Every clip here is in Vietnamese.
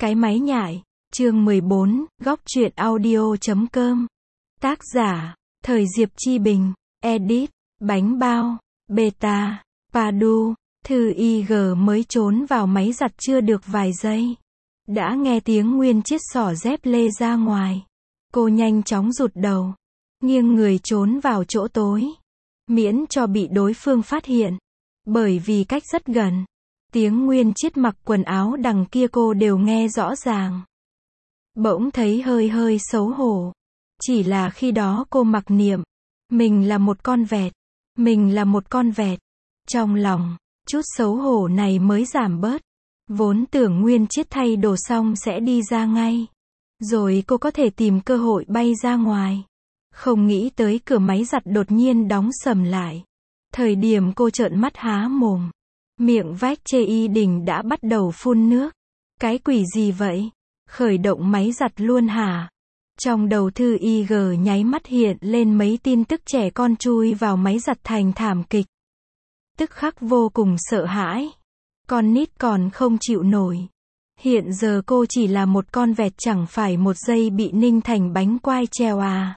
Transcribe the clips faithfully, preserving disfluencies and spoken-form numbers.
Cái máy nhại, chương mười bốn, góc truyện audio chấm com. Tác giả, Thời Diệp Chi Bình, edit, Bánh Bao, Beta, Padu. Thư i giê mới trốn vào máy giặt chưa được vài giây, đã nghe tiếng Nguyên Chiết xỏ dép lê ra ngoài. Cô nhanh chóng rụt đầu, nghiêng người trốn vào chỗ tối, miễn cho bị đối phương phát hiện, bởi vì cách rất gần. Tiếng Nguyên Chiết mặc quần áo đằng kia cô đều nghe rõ ràng. Bỗng thấy hơi hơi xấu hổ. Chỉ là khi đó cô mặc niệm, mình là một con vẹt, mình là một con vẹt. Trong lòng, chút xấu hổ này mới giảm bớt. Vốn tưởng Nguyên Chiết thay đồ xong sẽ đi ra ngay, rồi cô có thể tìm cơ hội bay ra ngoài. Không nghĩ tới cửa máy giặt đột nhiên đóng sầm lại. Thời điểm cô trợn mắt há mồm, miệng vách chê y đỉnh đã bắt đầu phun nước. Cái quỷ gì vậy? Khởi động máy giặt luôn hả? Trong đầu Thư i giê nháy mắt hiện lên mấy tin tức trẻ con chui vào máy giặt thành thảm kịch. Tức khắc vô cùng sợ hãi. Con nít còn không chịu nổi. Hiện giờ cô chỉ là một con vẹt chẳng phải một giây bị ninh thành bánh quai treo à.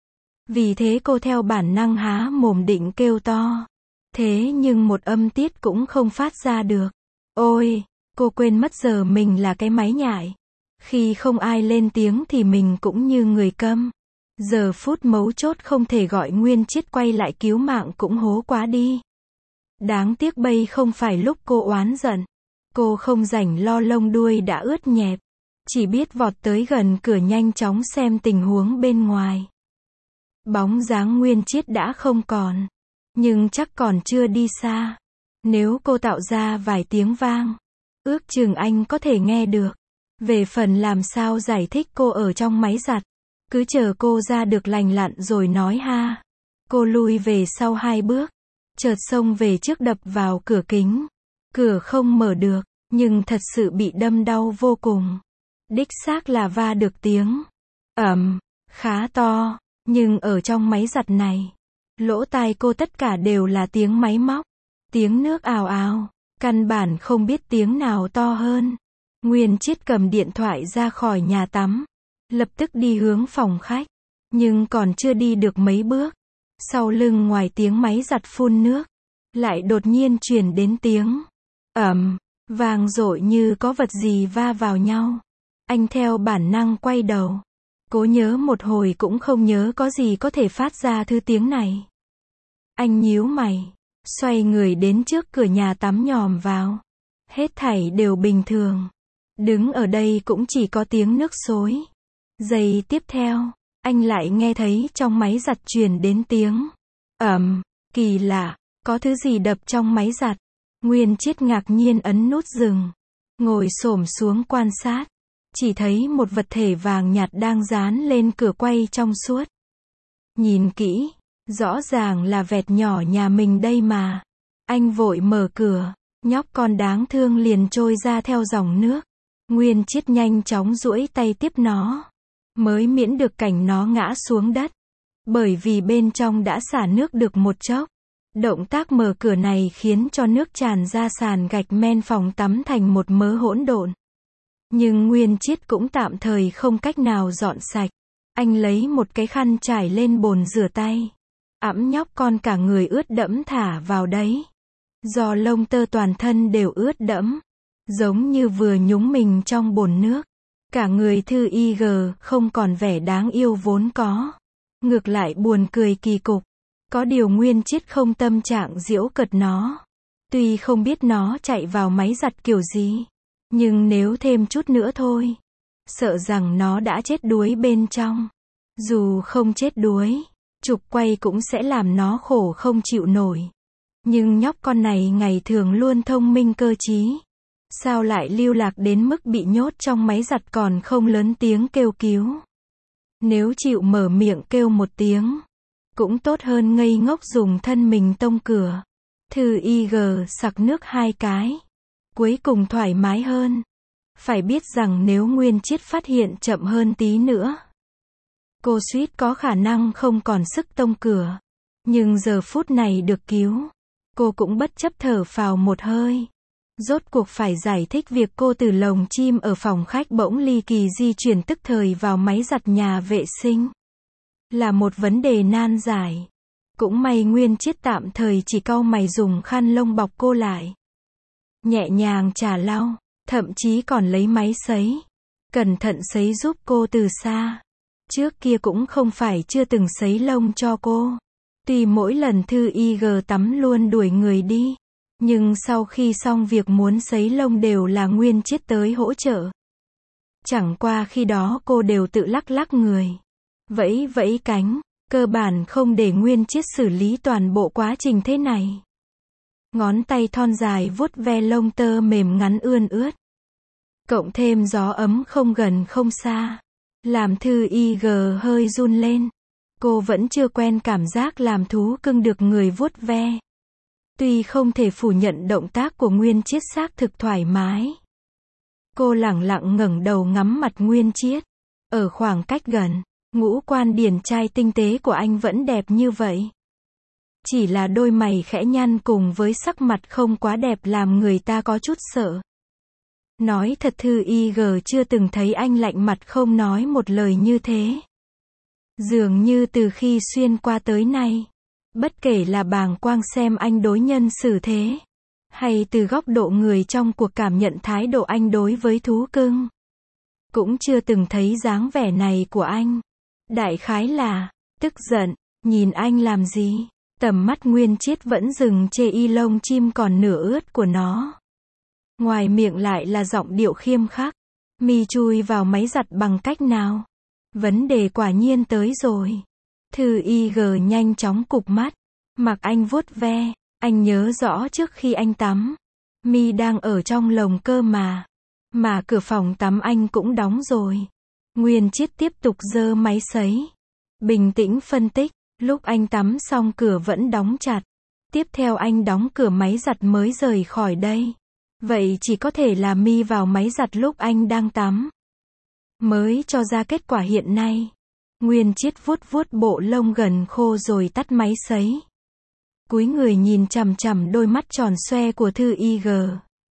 Vì thế cô theo bản năng há mồm định kêu to. Thế nhưng một âm tiết cũng không phát ra được. Ôi, cô quên mất giờ mình là cái máy nhại. Khi không ai lên tiếng thì mình cũng như người câm. Giờ phút mấu chốt không thể gọi Nguyên Chiết quay lại cứu mạng cũng hố quá đi. Đáng tiếc bây không phải lúc cô oán giận. Cô không rảnh lo lông đuôi đã ướt nhẹp. Chỉ biết vọt tới gần cửa nhanh chóng xem tình huống bên ngoài. Bóng dáng Nguyên Chiết đã không còn. Nhưng chắc còn chưa đi xa. Nếu cô tạo ra vài tiếng vang, ước chừng anh có thể nghe được. Về phần làm sao giải thích cô ở trong máy giặt, cứ chờ cô ra được lành lặn rồi nói ha. Cô lui về sau hai bước, chợt xông về trước đập vào cửa kính. Cửa không mở được, nhưng thật sự bị đâm đau vô cùng. Đích xác là va được tiếng ầm, khá to, nhưng ở trong máy giặt này, lỗ tai cô tất cả đều là tiếng máy móc, tiếng nước ào ào, căn bản không biết tiếng nào to hơn. Nguyên Chiết cầm điện thoại ra khỏi nhà tắm, lập tức đi hướng phòng khách, nhưng còn chưa đi được mấy bước, sau lưng ngoài tiếng máy giặt phun nước, lại đột nhiên truyền đến tiếng ầm, vang dội như có vật gì va vào nhau. Anh theo bản năng quay đầu, cố nhớ một hồi cũng không nhớ có gì có thể phát ra thứ tiếng này. Anh nhíu mày, xoay người đến trước cửa nhà tắm nhòm vào. Hết thảy đều bình thường. Đứng ở đây cũng chỉ có tiếng nước xối. Giây tiếp theo, anh lại nghe thấy trong máy giặt truyền đến tiếng ầm, kỳ lạ, có thứ gì đập trong máy giặt. Nguyên Chiết ngạc nhiên ấn nút dừng, ngồi xổm xuống quan sát, chỉ thấy một vật thể vàng nhạt đang dán lên cửa quay trong suốt. Nhìn kỹ, rõ ràng là vẹt nhỏ nhà mình đây mà. Anh vội mở cửa, nhóc con đáng thương liền trôi ra theo dòng nước. Nguyên Chiết nhanh chóng duỗi tay tiếp nó, mới miễn được cảnh nó ngã xuống đất, bởi vì bên trong đã xả nước được một chốc. Động tác mở cửa này khiến cho nước tràn ra sàn gạch men phòng tắm thành một mớ hỗn độn. Nhưng Nguyên Chiết cũng tạm thời không cách nào dọn sạch. Anh lấy một cái khăn trải lên bồn rửa tay, ẵm nhóc con cả người ướt đẫm thả vào đấy. Do lông tơ toàn thân đều ướt đẫm, giống như vừa nhúng mình trong bồn nước. Cả người Thư i giê không còn vẻ đáng yêu vốn có, ngược lại buồn cười kỳ cục. Có điều Nguyên Chiết không tâm trạng giễu cợt nó. Tuy không biết nó chạy vào máy giặt kiểu gì, nhưng nếu thêm chút nữa thôi, sợ rằng nó đã chết đuối bên trong. Dù không chết đuối, trục quay cũng sẽ làm nó khổ không chịu nổi. Nhưng nhóc con này ngày thường luôn thông minh cơ trí. Sao lại lưu lạc đến mức bị nhốt trong máy giặt còn không lớn tiếng kêu cứu. Nếu chịu mở miệng kêu một tiếng, cũng tốt hơn ngây ngốc dùng thân mình tông cửa. Thư i giê sặc nước hai cái, cuối cùng thoải mái hơn. Phải biết rằng nếu Nguyên Chiết phát hiện chậm hơn tí nữa, cô suýt có khả năng không còn sức tông cửa. Nhưng giờ phút này được cứu, cô cũng bất chấp thở phào một hơi. Rốt cuộc phải giải thích việc cô từ lồng chim ở phòng khách bỗng ly kỳ di chuyển tức thời vào máy giặt nhà vệ sinh. Là một vấn đề nan giải. Cũng may Nguyên Chiết tạm thời chỉ cau mày dùng khăn lông bọc cô lại. Nhẹ nhàng chà lau, thậm chí còn lấy máy sấy. Cẩn thận sấy giúp cô từ xa. Trước kia cũng không phải chưa từng sấy lông cho cô. Tuy mỗi lần Thư Y G tắm luôn đuổi người đi. Nhưng sau khi xong việc muốn sấy lông đều là Nguyên Chiết tới hỗ trợ. Chẳng qua khi đó cô đều tự lắc lắc người. Vẫy vẫy cánh. Cơ bản không để Nguyên Chiết xử lý toàn bộ quá trình thế này. Ngón tay thon dài vuốt ve lông tơ mềm ngắn ươn ướt. Cộng thêm gió ấm không gần không xa. Làm Thư Y G hơi run lên. Cô vẫn chưa quen cảm giác làm thú cưng được người vuốt ve. Tuy không thể phủ nhận động tác của Nguyên Chiết xác thực thoải mái. Cô lẳng lặng ngẩng đầu ngắm mặt Nguyên Chiết. Ở khoảng cách gần, ngũ quan điển trai tinh tế của anh vẫn đẹp như vậy. Chỉ là đôi mày khẽ nhăn cùng với sắc mặt không quá đẹp làm người ta có chút sợ. Nói thật Thư Y G chưa từng thấy anh lạnh mặt không nói một lời như thế. Dường như từ khi xuyên qua tới nay, bất kể là bàng quang xem anh đối nhân xử thế, hay từ góc độ người trong cuộc cảm nhận thái độ anh đối với thú cưng, cũng chưa từng thấy dáng vẻ này của anh. Đại khái là, tức giận, nhìn anh làm gì? Tầm mắt Nguyên Chiết vẫn dừng chê y lông chim còn nửa ướt của nó. Ngoài miệng lại là giọng điệu khiêm khắc. Mi chui vào máy giặt bằng cách nào? Vấn đề quả nhiên tới rồi. Thư Y G nhanh chóng cụp mắt. Mặc anh vuốt ve. Anh nhớ rõ trước khi anh tắm. Mi đang ở trong lồng cơ mà. Mà cửa phòng tắm anh cũng đóng rồi. Nguyên Chiết tiếp tục giơ máy sấy. Bình tĩnh phân tích. Lúc anh tắm xong cửa vẫn đóng chặt. Tiếp theo anh đóng cửa máy giặt mới rời khỏi đây. Vậy chỉ có thể là Mi vào máy giặt lúc anh đang tắm. Mới cho ra kết quả hiện nay. Nguyên Chiết vuốt vuốt bộ lông gần khô rồi tắt máy sấy. Cúi người nhìn chằm chằm đôi mắt tròn xoe của Thư Y G.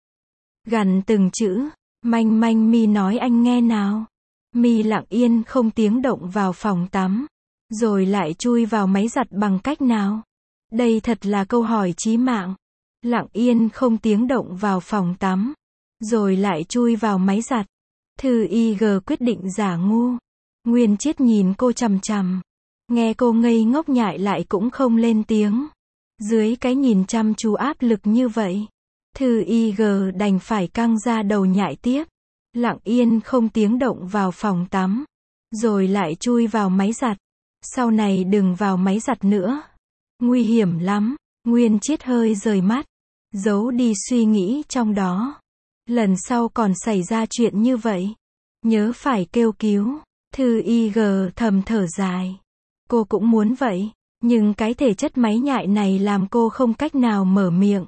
Gằn từng chữ. Manh manh Mi nói anh nghe nào. Mi lặng yên không tiếng động vào phòng tắm. Rồi lại chui vào máy giặt bằng cách nào? Đây thật là câu hỏi chí mạng. Lặng yên không tiếng động vào phòng tắm. Rồi lại chui vào máy giặt. Thư Y G quyết định giả ngu. Nguyên Chiết nhìn cô chằm chằm. Nghe cô ngây ngốc nhại lại cũng không lên tiếng. Dưới cái nhìn chăm chú áp lực như vậy, Thư Y G đành phải căng ra đầu nhại tiếp. Lặng yên không tiếng động vào phòng tắm. Rồi lại chui vào máy giặt. Sau này đừng vào máy giặt nữa. Nguy hiểm lắm. Nguyên Chiết hơi rời mắt. Giấu đi suy nghĩ trong đó. Lần sau còn xảy ra chuyện như vậy, nhớ phải kêu cứu. Thư Y G thầm thở dài. Cô cũng muốn vậy. Nhưng cái thể chất máy nhại này làm cô không cách nào mở miệng.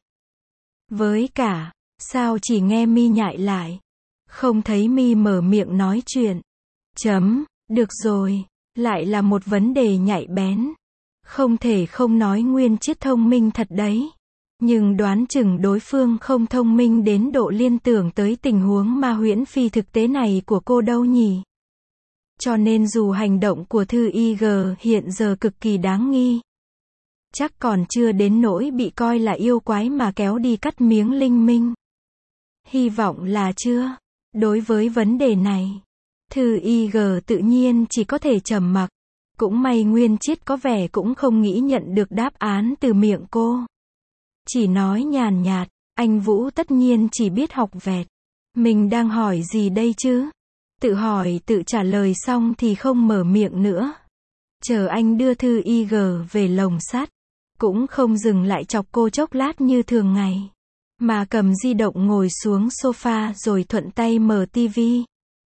Với cả, sao chỉ nghe Mi nhại lại. Không thấy Mi mở miệng nói chuyện. Chấm, được rồi. Lại là một vấn đề nhạy bén. Không thể không nói Nguyên Chiết thông minh thật đấy. Nhưng đoán chừng đối phương không thông minh đến độ liên tưởng tới tình huống ma huyễn phi thực tế này của cô đâu nhỉ. Cho nên dù hành động của Thư Y G hiện giờ cực kỳ đáng nghi, chắc còn chưa đến nỗi bị coi là yêu quái mà kéo đi cắt miếng linh minh. Hy vọng là chưa. Đối với vấn đề này, Thư Y G tự nhiên chỉ có thể trầm mặc. Cũng may Nguyên Chiết có vẻ cũng không nghĩ nhận được đáp án từ miệng cô. Chỉ nói nhàn nhạt, anh Vũ tất nhiên chỉ biết học vẹt. Mình đang hỏi gì đây chứ? Tự hỏi tự trả lời xong thì không mở miệng nữa. Chờ anh đưa Thư Y G về lồng sắt. Cũng không dừng lại chọc cô chốc lát như thường ngày. Mà cầm di động ngồi xuống sofa rồi thuận tay mở tivi.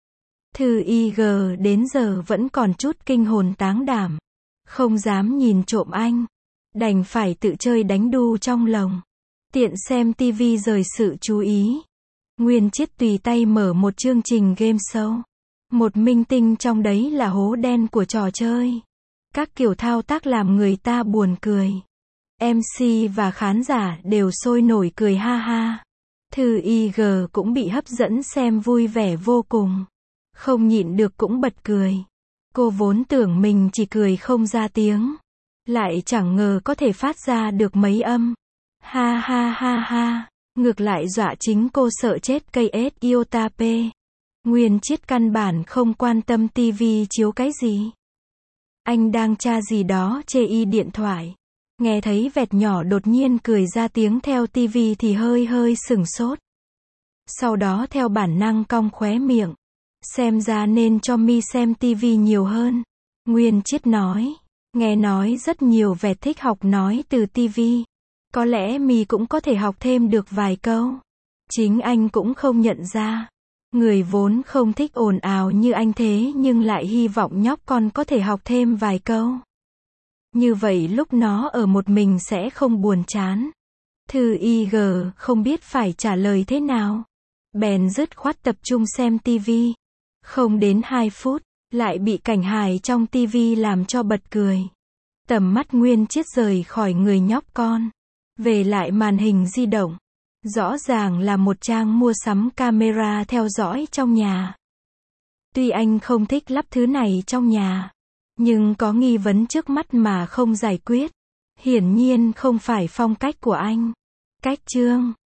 Thư Y G đến giờ vẫn còn chút kinh hồn táng đảm. Không dám nhìn trộm anh. Đành phải tự chơi đánh đu trong lồng. Tiện xem tivi rời sự chú ý. Nguyên Chiết tùy tay mở một chương trình game show. Một minh tinh trong đấy là hố đen của trò chơi. Các kiểu thao tác làm người ta buồn cười. em xê và khán giả đều sôi nổi cười ha ha. Thư i giê cũng bị hấp dẫn xem vui vẻ vô cùng. Không nhịn được cũng bật cười. Cô vốn tưởng mình chỉ cười không ra tiếng. Lại chẳng ngờ có thể phát ra được mấy âm. Ha ha ha ha. Ngược lại dọa chính cô sợ chết cây ết iota p. Nguyên Chiết căn bản không quan tâm tivi chiếu cái gì. Anh đang tra gì đó chê y điện thoại. Nghe thấy vẹt nhỏ đột nhiên cười ra tiếng theo tivi thì hơi hơi sửng sốt. Sau đó theo bản năng cong khóe miệng. Xem ra nên cho mi xem tivi nhiều hơn. Nguyên Chiết nói. Nghe nói rất nhiều vẹt thích học nói từ tivi. Có lẽ mi cũng có thể học thêm được vài câu. Chính anh cũng không nhận ra. Người vốn không thích ồn ào như anh thế nhưng lại hy vọng nhóc con có thể học thêm vài câu. Như vậy lúc nó ở một mình sẽ không buồn chán. Thư i giê không biết phải trả lời thế nào. Bèn dứt khoát tập trung xem tivi. Không đến hai phút, lại bị cảnh hài trong tivi làm cho bật cười. Tầm mắt Nguyên Chiết rời khỏi người nhóc con. Về lại màn hình di động. Rõ ràng là một trang mua sắm camera theo dõi trong nhà. Tuy anh không thích lắp thứ này trong nhà, nhưng có nghi vấn trước mắt mà không giải quyết. Hiển nhiên không phải phong cách của anh. Cách chương